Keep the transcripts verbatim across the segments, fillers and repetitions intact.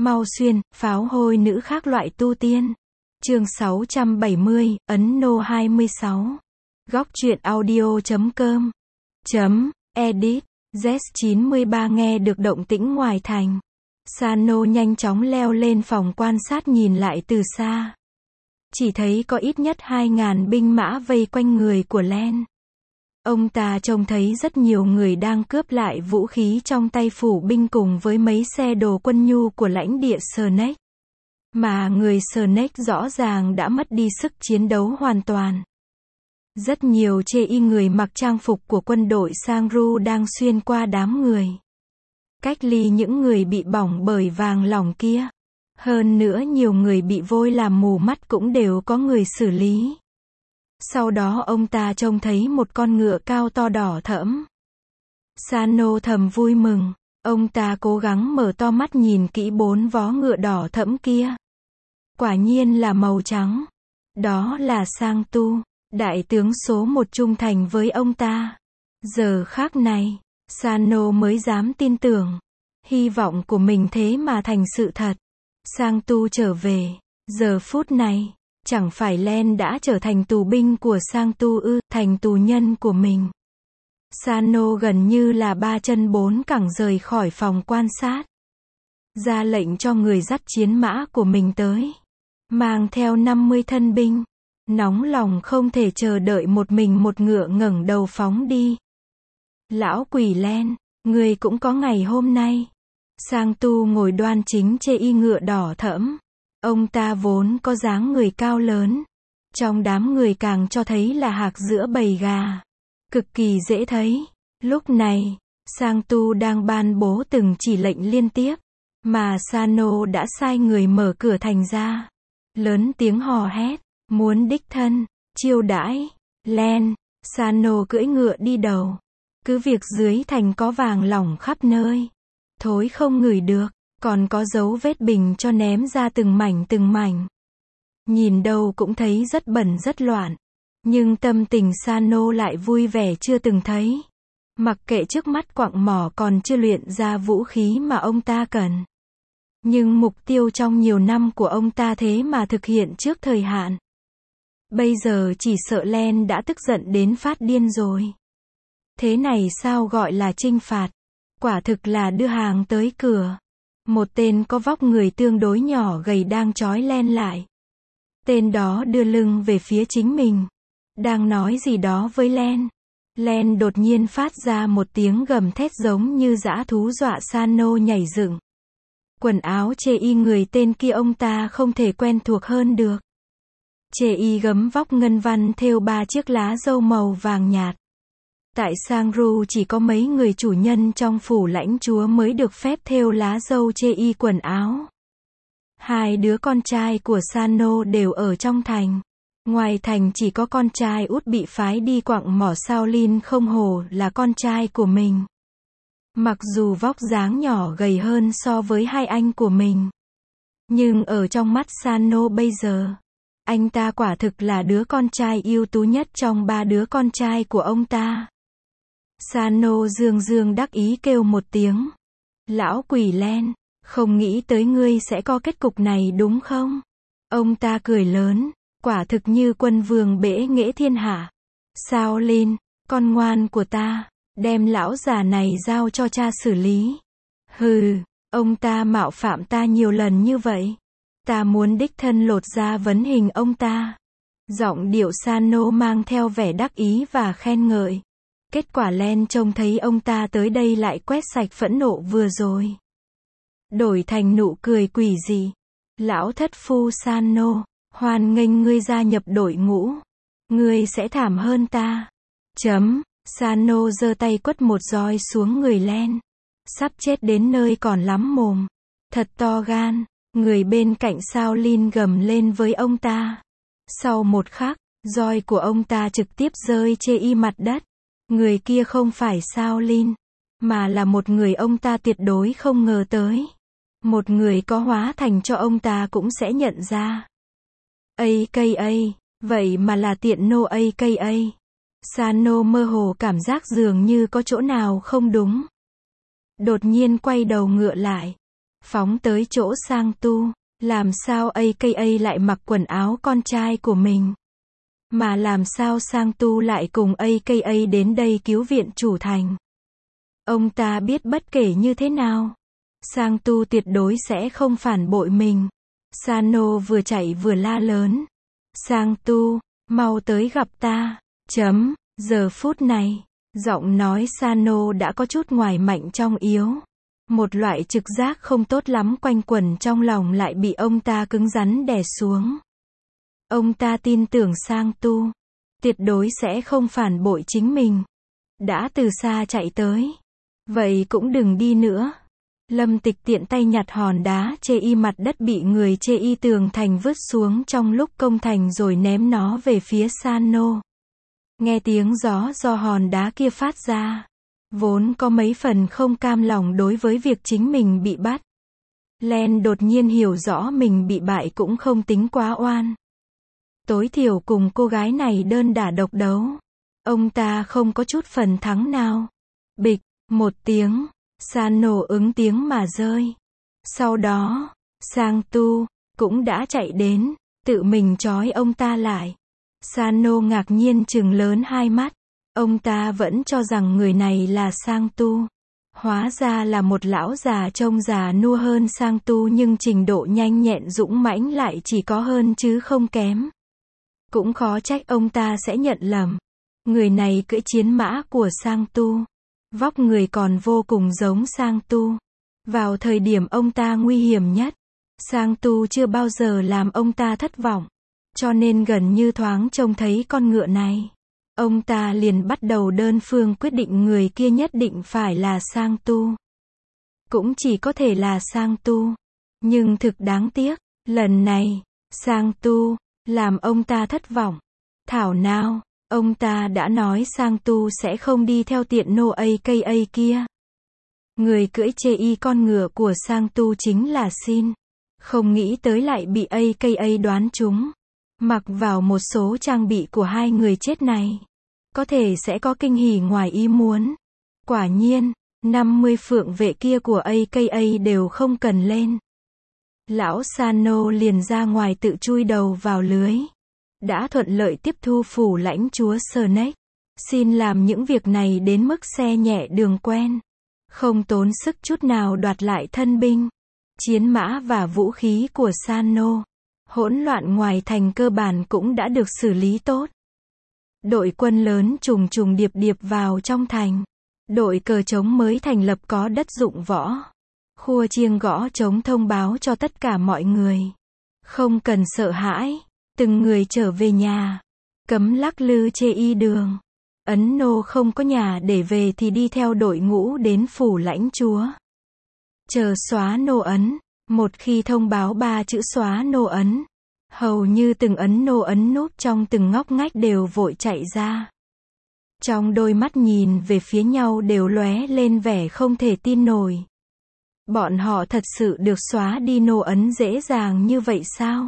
Mau xuyên, pháo hôi nữ khác loại tu tiên. Chương sáu trăm bảy mươi, Ấn Nô hai mươi sáu. Góc truyện audio chấm com. Chấm, edit. Z chín mươi ba nghe được động tĩnh ngoài thành. Sano nhanh chóng leo lên phòng quan sát nhìn lại từ xa. Chỉ thấy có ít nhất hai ngàn binh mã vây quanh người của Len. Ông ta trông thấy rất nhiều người đang cướp lại vũ khí trong tay phủ binh cùng với mấy xe đồ quân nhu của lãnh địa Snake. Mà người Snake rõ ràng đã mất đi sức chiến đấu hoàn toàn. Rất nhiều chê y người mặc trang phục của quân đội Sangru đang xuyên qua đám người. Cách ly những người bị bỏng bởi vàng lỏng kia. Hơn nữa nhiều người bị vôi làm mù mắt cũng đều có người xử lý. Sau đó ông ta trông thấy một con ngựa cao to đỏ thẫm. Sano thầm vui mừng. Ông ta cố gắng mở to mắt nhìn kỹ bốn vó ngựa đỏ thẫm kia. Quả nhiên là màu trắng. Đó là Sang Tu, đại tướng số một trung thành với ông ta. Giờ khắc này, Sano mới dám tin tưởng. Hy vọng của mình thế mà thành sự thật. Sang Tu trở về. Giờ phút này, chẳng phải Len đã trở thành tù binh của Sang Tu ư, thành tù nhân của mình. Sano gần như là ba chân bốn cẳng rời khỏi phòng quan sát. Ra lệnh cho người dắt chiến mã của mình tới. Mang theo năm mươi thân binh. Nóng lòng không thể chờ đợi một mình một ngựa ngẩng đầu phóng đi. Lão quỷ Len, người cũng có ngày hôm nay. Sang Tu ngồi đoan chính chê y ngựa đỏ thẫm. Ông ta vốn có dáng người cao lớn. Trong đám người càng cho thấy là hạc giữa bầy gà. Cực kỳ dễ thấy. Lúc này, Sang Tu đang ban bố từng chỉ lệnh liên tiếp. Mà Sano đã sai người mở cửa thành ra. Lớn tiếng hò hét. Muốn đích thân, chiêu đãi, Len. Sano cưỡi ngựa đi đầu. Cứ việc dưới thành có vàng lỏng khắp nơi. Thối không ngửi được. Còn có dấu vết bình cho ném ra từng mảnh từng mảnh. Nhìn đâu cũng thấy rất bẩn rất loạn. Nhưng tâm tình Sano lại vui vẻ chưa từng thấy. Mặc kệ trước mắt quặng mỏ còn chưa luyện ra vũ khí mà ông ta cần. Nhưng mục tiêu trong nhiều năm của ông ta thế mà thực hiện trước thời hạn. Bây giờ chỉ sợ Len đã tức giận đến phát điên rồi. Thế này sao gọi là trinh phạt? Quả thực là đưa hàng tới cửa. Một tên có vóc người tương đối nhỏ gầy đang trói Len lại. Tên đó đưa lưng về phía chính mình. Đang nói gì đó với Len. Len đột nhiên phát ra một tiếng gầm thét giống như dã thú dọa Sano nhảy dựng. Quần áo chê y người tên kia ông ta không thể quen thuộc hơn được. Chê y gấm vóc ngân văn thêu ba chiếc lá dâu màu vàng nhạt. Tại Sangru chỉ có mấy người chủ nhân trong phủ lãnh chúa mới được phép thêu lá dâu chê y quần áo. Hai đứa con trai của Sano đều ở trong thành. Ngoài thành chỉ có con trai út bị phái đi quặng mỏ Shaolin không hổ là con trai của mình. Mặc dù vóc dáng nhỏ gầy hơn so với hai anh của mình. Nhưng ở trong mắt Sano bây giờ, anh ta quả thực là đứa con trai ưu tú nhất trong ba đứa con trai của ông ta. Sano dương dương đắc ý kêu một tiếng. Lão quỷ Len, không nghĩ tới ngươi sẽ có kết cục này đúng không? Ông ta cười lớn, quả thực như quân vương bẽ nghễ thiên hạ. Shaolin, con ngoan của ta, đem lão già này giao cho cha xử lý. Hừ, ông ta mạo phạm ta nhiều lần như vậy. Ta muốn đích thân lột ra vấn hình ông ta. Giọng điệu Sano mang theo vẻ đắc ý và khen ngợi. Kết quả Len trông thấy ông ta tới đây lại quét sạch phẫn nộ vừa rồi. Đổi thành nụ cười quỷ dị. Lão thất phu Sano, hoan nghênh ngươi gia nhập đội ngũ. Ngươi sẽ thảm hơn ta. Chấm, Sano giơ tay quất một roi xuống người Len. Sắp chết đến nơi còn lắm mồm. Thật to gan. Người bên cạnh Shaolin gầm lên với ông ta. Sau một khắc, roi của ông ta trực tiếp rơi chê y mặt đất. Người kia không phải Shaolin, mà là một người ông ta tuyệt đối không ngờ tới. Một người có hóa thành cho ông ta cũng sẽ nhận ra. a ca a, vậy mà là tiện nô a ca a. Sano mơ hồ cảm giác dường như có chỗ nào không đúng. Đột nhiên quay đầu ngựa lại. phóng tới chỗ Sang Tu. Làm sao a ca a lại mặc quần áo con trai của mình? Mà làm sao Sang Tu lại cùng a ca a đến đây cứu viện chủ thành? Ông ta biết bất kể như thế nào, Sang Tu tuyệt đối sẽ không phản bội mình. Sano vừa chạy vừa la lớn. Sang Tu, mau tới gặp ta. Chấm, giờ phút này, giọng nói Sano đã có chút ngoài mạnh trong yếu. Một loại trực giác không tốt lắm quanh quẩn trong lòng lại bị ông ta cứng rắn đè xuống. Ông ta tin tưởng Sang Tu tuyệt đối sẽ không phản bội chính mình. Đã từ xa chạy tới, vậy cũng đừng đi nữa. Lâm Tịch tiện tay nhặt hòn đá chê y mặt đất bị người chê y tường thành vứt xuống trong lúc công thành rồi ném nó về phía Sano. Nghe tiếng gió do hòn đá kia phát ra, vốn có mấy phần không cam lòng đối với việc chính mình bị bắt. Len đột nhiên hiểu rõ mình bị bại cũng không tính quá oan. Tối thiểu cùng cô gái này đơn đả độc đấu, ông ta không có chút phần thắng nào. Bịch, một tiếng, Sano ứng tiếng mà rơi. Sau đó, Sang Tu cũng đã chạy đến, tự mình trói ông ta lại. Sano ngạc nhiên trừng lớn hai mắt. Ông ta vẫn cho rằng người này là Sang Tu. Hóa ra là một lão già trông già nua hơn Sang Tu nhưng trình độ nhanh nhẹn dũng mãnh lại chỉ có hơn chứ không kém. Cũng khó trách ông ta sẽ nhận lầm. Người này cưỡi chiến mã của Sang Tu. Vóc người còn vô cùng giống Sang Tu. Vào thời điểm ông ta nguy hiểm nhất, Sang Tu chưa bao giờ làm ông ta thất vọng. Cho nên gần như thoáng trông thấy con ngựa này, ông ta liền bắt đầu đơn phương quyết định người kia nhất định phải là Sang Tu. Cũng chỉ có thể là Sang Tu. Nhưng thực đáng tiếc, lần này, Sang Tu làm ông ta thất vọng. Thảo nào, ông ta đã nói Sang Tu sẽ không đi theo tiện nô a ca a kia. Người cưỡi chê y con ngựa của Sang Tu chính là Xin. Không nghĩ tới lại bị a ca a đoán trúng. Mặc vào một số trang bị của hai người chết này, có thể sẽ có kinh hỉ ngoài ý muốn. Quả nhiên, năm mươi phượng vệ kia của a ca a đều không cần lên. Lão Sano liền ra ngoài tự chui đầu vào lưới. Đã thuận lợi tiếp thu phủ lãnh chúa Snake. Xin làm những việc này đến mức xe nhẹ đường quen. Không tốn sức chút nào đoạt lại thân binh, chiến mã và vũ khí của Sano. Hỗn loạn ngoài thành cơ bản cũng đã được xử lý tốt. Đội quân lớn trùng trùng điệp điệp vào trong thành. Đội cờ trống mới thành lập có đất dụng võ. Khua chiêng gõ trống thông báo cho tất cả mọi người. Không cần sợ hãi, từng người trở về nhà. Cấm lắc lư chê y đường. Ấn nô không có nhà để về thì đi theo đội ngũ đến phủ lãnh chúa. Chờ xóa nô ấn. Một khi thông báo ba chữ xóa nô ấn, hầu như từng ấn nô ấn núp trong từng ngóc ngách đều vội chạy ra. Trong đôi mắt nhìn về phía nhau đều lóe lên vẻ không thể tin nổi. Bọn họ thật sự được xóa đi nô ấn dễ dàng như vậy sao?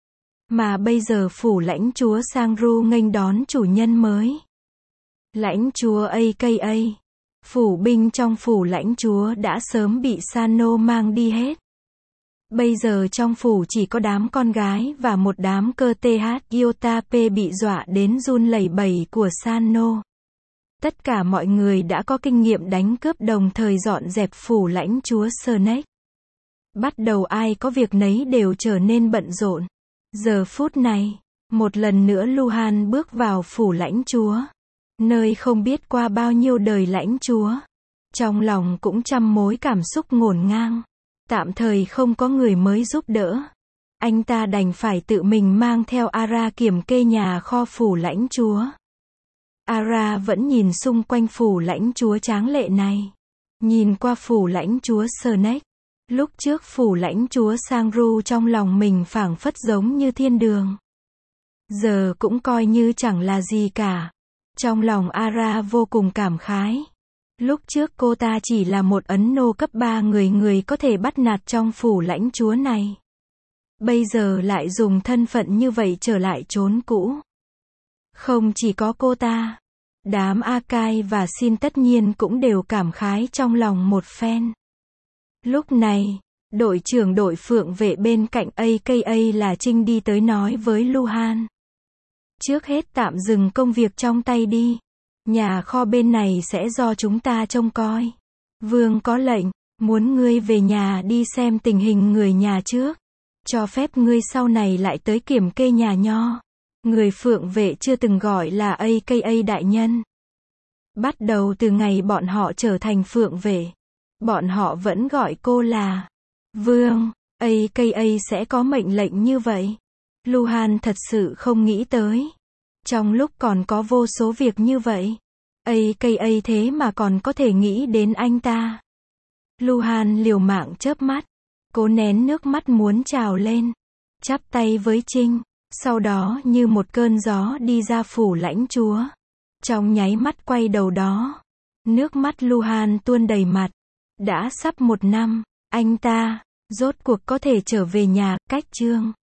Mà bây giờ phủ lãnh chúa Sangru nghênh đón chủ nhân mới. Lãnh chúa a ca a, phủ binh trong phủ lãnh chúa đã sớm bị Sano mang đi hết. Bây giờ trong phủ chỉ có đám con gái và một đám cơ th iota p bị dọa đến run lẩy bẩy của Sano. Tất cả mọi người đã có kinh nghiệm đánh cướp đồng thời dọn dẹp phủ lãnh chúa Snake. Bắt đầu ai có việc nấy đều trở nên bận rộn. Giờ phút này, một lần nữa Luhan bước vào phủ lãnh chúa. Nơi không biết qua bao nhiêu đời lãnh chúa. Trong lòng cũng trăm mối cảm xúc ngổn ngang. Tạm thời không có người mới giúp đỡ. Anh ta đành phải tự mình mang theo Ara kiểm kê nhà kho phủ lãnh chúa. Ara vẫn nhìn xung quanh phủ lãnh chúa tráng lệ này. Nhìn qua phủ lãnh chúa Snake. Lúc trước phủ lãnh chúa Sangru trong lòng mình phảng phất giống như thiên đường. Giờ cũng coi như chẳng là gì cả. Trong lòng Ara vô cùng cảm khái. Lúc trước cô ta chỉ là một ấn nô cấp ba người người có thể bắt nạt trong phủ lãnh chúa này. Bây giờ lại dùng thân phận như vậy trở lại chốn cũ. Không chỉ có cô ta, đám Akai và Xin tất nhiên cũng đều cảm khái trong lòng một phen. Lúc này, Đội trưởng đội phượng vệ bên cạnh a ca a là Trinh đi tới nói với Luhan. Trước hết tạm dừng công việc trong tay đi. Nhà kho bên này sẽ do chúng ta trông coi. Vương có lệnh, muốn ngươi về nhà đi xem tình hình người nhà trước. Cho phép ngươi sau này lại tới kiểm kê nhà nho. Người phượng vệ chưa từng gọi là a ca a đại nhân. Bắt đầu từ ngày bọn họ trở thành phượng vệ, bọn họ vẫn gọi cô là Vương. a ca a sẽ có mệnh lệnh như vậy. Luhan thật sự không nghĩ tới. Trong lúc còn có vô số việc như vậy, a ca a thế mà còn có thể nghĩ đến anh ta. Luhan liều mạng chớp mắt, cố nén nước mắt muốn trào lên, chắp tay với Trinh, sau đó như một cơn gió đi ra phủ lãnh chúa. Trong nháy mắt quay đầu đó, nước mắt Luhan tuôn đầy mặt. Đã sắp một năm, anh ta rốt cuộc có thể trở về nhà. Cách chương